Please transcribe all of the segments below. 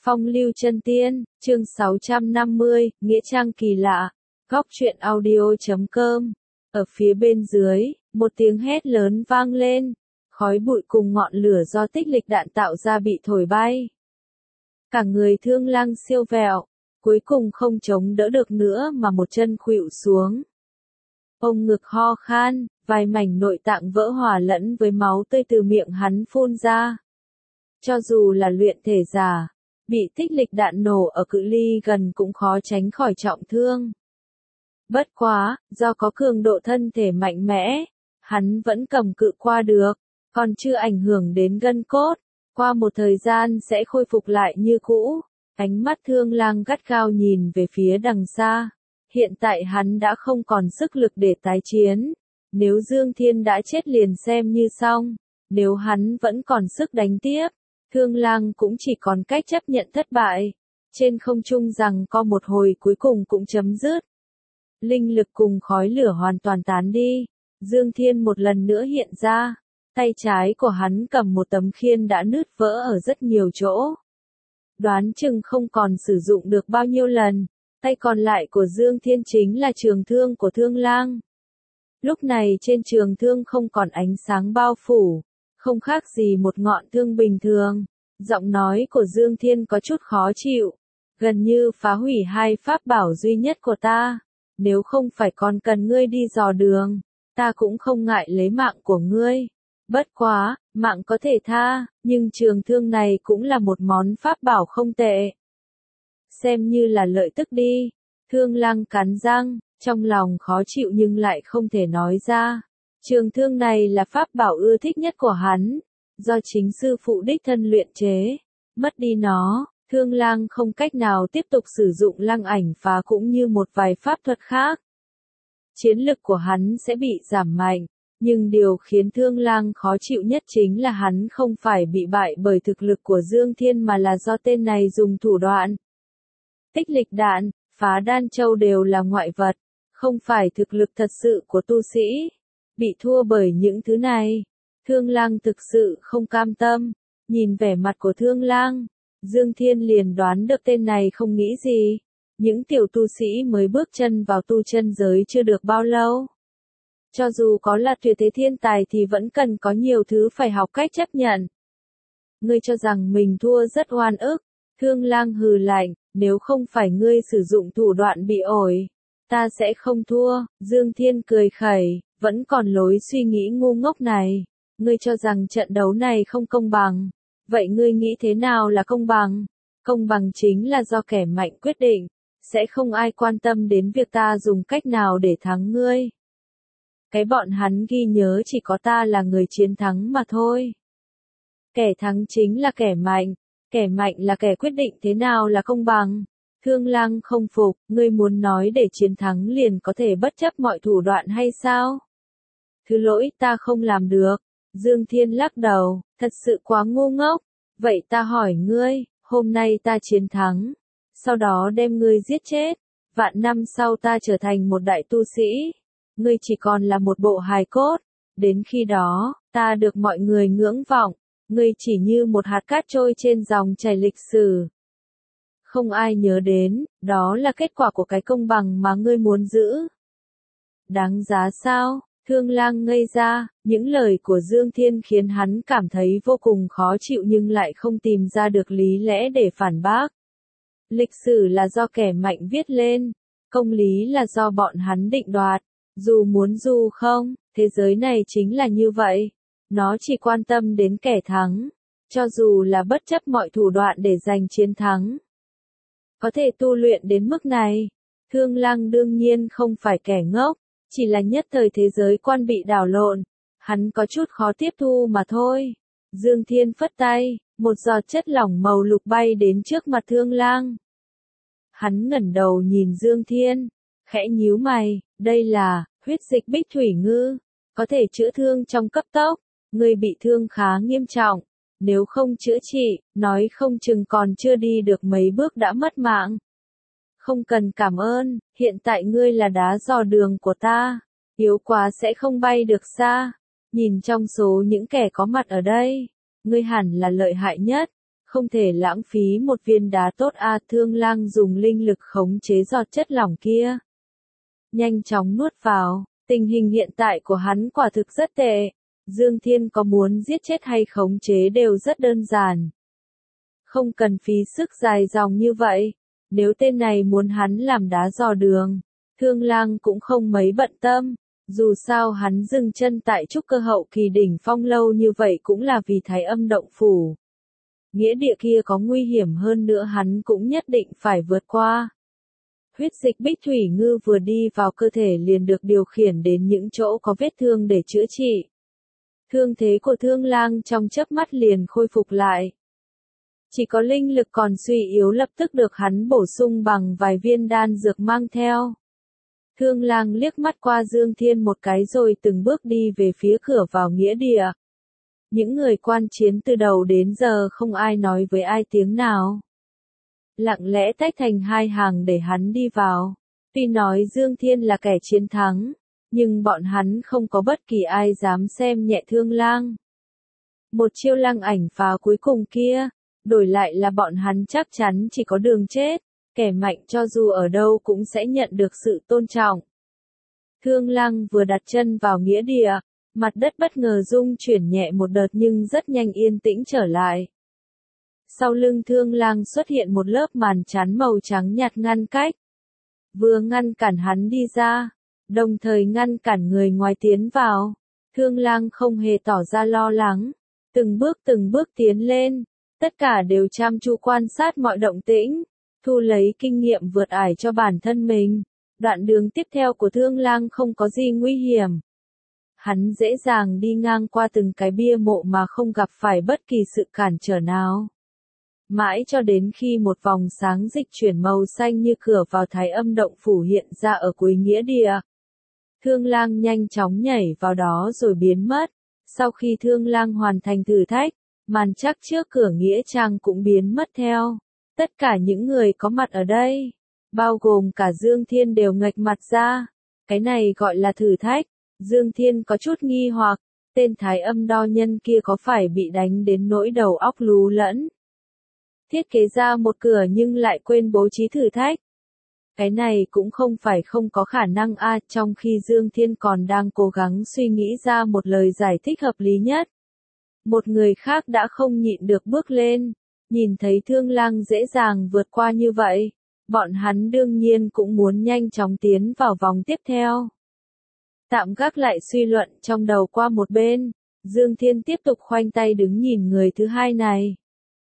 Phong lưu chân tiên, chương 650, Nghĩa trang kỳ lạ, góc truyện audio.com. Ở phía bên dưới, một tiếng hét lớn vang lên, khói bụi cùng ngọn lửa do tích lịch đạn tạo ra bị thổi bay. Cả người Thương Lang siêu vẹo, cuối cùng không chống đỡ được nữa mà một chân khuỵu xuống. Ông ngực ho khan, vài mảnh nội tạng vỡ hòa lẫn với máu tươi từ miệng hắn phun ra. Cho dù là luyện thể giả, bị tích lịch đạn nổ ở cự ly gần cũng khó tránh khỏi trọng thương. Bất quá, do có cường độ thân thể mạnh mẽ, hắn vẫn cầm cự qua được, còn chưa ảnh hưởng đến gân cốt, qua một thời gian sẽ khôi phục lại như cũ. Ánh mắt Thương Lang gắt gao nhìn về phía đằng xa. Hiện tại hắn đã không còn sức lực để tái chiến. Nếu Dương Thiên đã chết liền xem như xong. Nếu hắn vẫn còn sức đánh tiếp, Thương Lang cũng chỉ còn cách chấp nhận thất bại. Trên không trung rằng có một hồi cuối cùng cũng chấm dứt. Linh lực cùng khói lửa hoàn toàn tán đi. Dương Thiên một lần nữa hiện ra. Tay trái của hắn cầm một tấm khiên đã nứt vỡ ở rất nhiều chỗ. Đoán chừng không còn sử dụng được bao nhiêu lần. Tay còn lại của Dương Thiên chính là trường thương của Thương Lang. Lúc này trên trường thương không còn ánh sáng bao phủ, không khác gì một ngọn thương bình thường. Giọng nói của Dương Thiên có chút khó chịu, gần như phá hủy hai pháp bảo duy nhất của ta. Nếu không phải còn cần ngươi đi dò đường, ta cũng không ngại lấy mạng của ngươi. Bất quá, mạng có thể tha, nhưng trường thương này cũng là một món pháp bảo không tệ. Xem như là lợi tức đi. Thương Lang cắn răng, trong lòng khó chịu nhưng lại không thể nói ra. Trường thương này là pháp bảo ưa thích nhất của hắn, do chính sư phụ đích thân luyện chế. Mất đi nó, Thương Lang không cách nào tiếp tục sử dụng lăng ảnh phá cũng như một vài pháp thuật khác. Chiến lực của hắn sẽ bị giảm mạnh. Nhưng điều khiến Thương Lang khó chịu nhất chính là hắn không phải bị bại bởi thực lực của Dương Thiên mà là do tên này dùng thủ đoạn. Tích lịch đạn, phá đan châu đều là ngoại vật, không phải thực lực thật sự của tu sĩ. Bị thua bởi những thứ này, Thương Lang thực sự không cam tâm. Nhìn vẻ mặt của Thương Lang, Dương Thiên liền đoán được tên này không nghĩ gì. Những tiểu tu sĩ mới bước chân vào tu chân giới chưa được bao lâu. Cho dù có là tuyệt thế thiên tài thì vẫn cần có nhiều thứ phải học cách chấp nhận. Ngươi cho rằng mình thua rất oan ức. Thương Lang hừ lạnh, nếu không phải ngươi sử dụng thủ đoạn bị ổi, ta sẽ không thua. Dương Thiên cười khẩy, vẫn còn lối suy nghĩ ngu ngốc này. Ngươi cho rằng trận đấu này không công bằng. Vậy ngươi nghĩ thế nào là công bằng? Công bằng chính là do kẻ mạnh quyết định. Sẽ không ai quan tâm đến việc ta dùng cách nào để thắng ngươi. Cái bọn hắn ghi nhớ chỉ có ta là người chiến thắng mà thôi. Kẻ thắng chính là kẻ mạnh là kẻ quyết định thế nào là công bằng. Thương Lang không phục, ngươi muốn nói để chiến thắng liền có thể bất chấp mọi thủ đoạn hay sao? Thứ lỗi ta không làm được. Dương Thiên lắc đầu, thật sự quá ngu ngốc. Vậy ta hỏi ngươi, hôm nay ta chiến thắng, sau đó đem ngươi giết chết, vạn năm sau ta trở thành một đại tu sĩ. Ngươi chỉ còn là một bộ hài cốt, đến khi đó, ta được mọi người ngưỡng vọng, ngươi chỉ như một hạt cát trôi trên dòng chảy lịch sử. Không ai nhớ đến, đó là kết quả của cái công bằng mà ngươi muốn giữ. Đáng giá sao? Thương Lang ngây ra, những lời của Dương Thiên khiến hắn cảm thấy vô cùng khó chịu nhưng lại không tìm ra được lý lẽ để phản bác. Lịch sử là do kẻ mạnh viết lên, công lý là do bọn hắn định đoạt. Dù muốn dù không, thế giới này chính là như vậy. Nó chỉ quan tâm đến kẻ thắng. Cho dù là bất chấp mọi thủ đoạn để giành chiến thắng. Có thể tu luyện đến mức này. Thương Lang đương nhiên không phải kẻ ngốc. Chỉ là nhất thời thế giới quan bị đảo lộn. Hắn có chút khó tiếp thu mà thôi. Dương Thiên phất tay. Một giọt chất lỏng màu lục bay đến trước mặt Thương Lang. Hắn ngẩng đầu nhìn Dương Thiên. Khẽ nhíu mày, đây là huyết dịch bích thủy ngư, có thể chữa thương trong cấp tốc. Ngươi bị thương khá nghiêm trọng, nếu không chữa trị, nói không chừng còn chưa đi được mấy bước đã mất mạng. Không cần cảm ơn, hiện tại ngươi là đá dò đường của ta, yếu quá sẽ không bay được xa. Nhìn trong số những kẻ có mặt ở đây, ngươi hẳn là lợi hại nhất, Không thể lãng phí một viên đá tốt a. Thương Lang dùng linh lực khống chế giọt chất lỏng kia. Nhanh chóng nuốt vào, tình hình hiện tại của hắn quả thực rất tệ. Dương Thiên có muốn giết chết hay khống chế đều rất đơn giản. Không cần phí sức dài dòng như vậy. Nếu tên này muốn hắn làm đá dò đường, Thương Lang cũng không mấy bận tâm. Dù sao hắn dừng chân tại trúc cơ hậu kỳ đỉnh phong lâu như vậy cũng là vì Thái Âm động phủ. Nghĩa địa kia có nguy hiểm hơn nữa hắn cũng nhất định phải vượt qua. Huyết dịch Bích Thủy Ngư vừa đi vào cơ thể liền được điều khiển đến những chỗ có vết thương để chữa trị. Thương thế của Thương Lang trong chớp mắt liền khôi phục lại. Chỉ có linh lực còn suy yếu lập tức được hắn bổ sung bằng vài viên đan dược mang theo. Thương Lang liếc mắt qua Dương Thiên một cái rồi từng bước đi về phía cửa vào nghĩa địa. Những người quan chiến từ đầu đến giờ không ai nói với ai tiếng nào. Lặng lẽ tách thành hai hàng để hắn đi vào. Tuy nói Dương Thiên là kẻ chiến thắng, nhưng bọn hắn không có bất kỳ ai dám xem nhẹ Thương Lang. Một chiêu lăng ảnh phá cuối cùng kia, đổi lại là bọn hắn chắc chắn chỉ có đường chết, kẻ mạnh cho dù ở đâu cũng sẽ nhận được sự tôn trọng. Thương Lang vừa đặt chân vào nghĩa địa, mặt đất bất ngờ rung chuyển nhẹ một đợt nhưng rất nhanh yên tĩnh trở lại. Sau lưng Thương Lang xuất hiện một lớp màn chắn màu trắng nhạt ngăn cách. Vừa ngăn cản hắn đi ra, đồng thời ngăn cản người ngoài tiến vào. Thương Lang không hề tỏ ra lo lắng, từng bước tiến lên, tất cả đều chăm chú quan sát mọi động tĩnh, thu lấy kinh nghiệm vượt ải cho bản thân mình. Đoạn đường tiếp theo của Thương Lang không có gì nguy hiểm. Hắn dễ dàng đi ngang qua từng cái bia mộ mà không gặp phải bất kỳ sự cản trở nào. Mãi cho đến khi một vòng sáng dịch chuyển màu xanh như cửa vào Thái Âm động phủ hiện ra ở cuối nghĩa địa. Thương Lang nhanh chóng nhảy vào đó rồi biến mất. Sau khi Thương Lang hoàn thành thử thách, màn trắc trước cửa nghĩa trang cũng biến mất theo. Tất cả những người có mặt ở đây, bao gồm cả Dương Thiên đều nghệch mặt ra. Cái này gọi là thử thách. Dương Thiên có chút nghi hoặc, tên Thái Âm đo nhân kia có phải bị đánh đến nỗi đầu óc lú lẫn? Thiết kế ra một cửa nhưng lại quên bố trí thử thách. Cái này cũng không phải không có khả năng a. Trong khi Dương Thiên còn đang cố gắng suy nghĩ ra một lời giải thích hợp lý nhất. Một người khác đã không nhịn được bước lên, nhìn thấy Thương Lang dễ dàng vượt qua như vậy. Bọn hắn đương nhiên cũng muốn nhanh chóng tiến vào vòng tiếp theo. Tạm gác lại suy luận trong đầu qua một bên, Dương Thiên tiếp tục khoanh tay đứng nhìn người thứ hai này.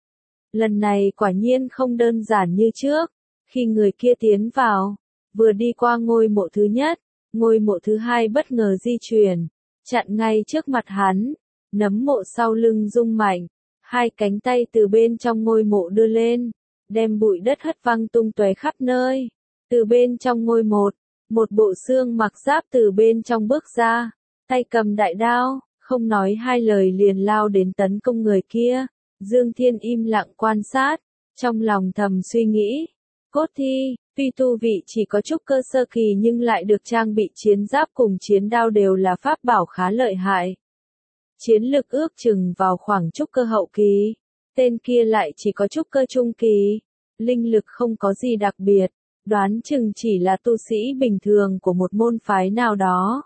Lần này quả nhiên không đơn giản như trước, khi người kia tiến vào, vừa đi qua ngôi mộ thứ nhất, ngôi mộ thứ hai bất ngờ di chuyển, chặn ngay trước mặt hắn, nấm mộ sau lưng rung mạnh, hai cánh tay từ bên trong ngôi mộ đưa lên, đem bụi đất hất văng tung tóe khắp nơi. Từ bên trong ngôi mộ, một bộ xương mặc giáp từ bên trong bước ra, tay cầm đại đao, không nói hai lời liền lao đến tấn công người kia. Dương Thiên im lặng quan sát, trong lòng thầm suy nghĩ. Cốt thi, tuy tu vị chỉ có trúc cơ sơ kỳ nhưng lại được trang bị chiến giáp cùng chiến đao đều là pháp bảo khá lợi hại. Chiến lực ước chừng vào khoảng trúc cơ hậu kỳ, tên kia lại chỉ có trúc cơ trung kỳ, linh lực không có gì đặc biệt, đoán chừng chỉ là tu sĩ bình thường của một môn phái nào đó.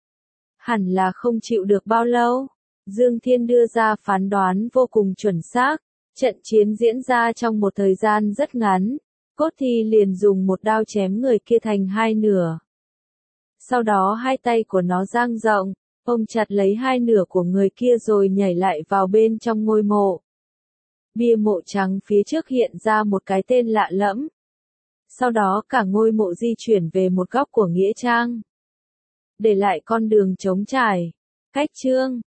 Hẳn là không chịu được bao lâu. Dương Thiên đưa ra phán đoán vô cùng chuẩn xác, trận chiến diễn ra trong một thời gian rất ngắn, cốt thi liền dùng một đao chém người kia thành hai nửa. Sau đó hai tay của nó dang rộng, ôm chặt lấy hai nửa của người kia rồi nhảy lại vào bên trong ngôi mộ. Bia mộ trắng phía trước hiện ra một cái tên lạ lẫm. Sau đó cả ngôi mộ di chuyển về một góc của nghĩa trang, để lại con đường trống trải. Cách chương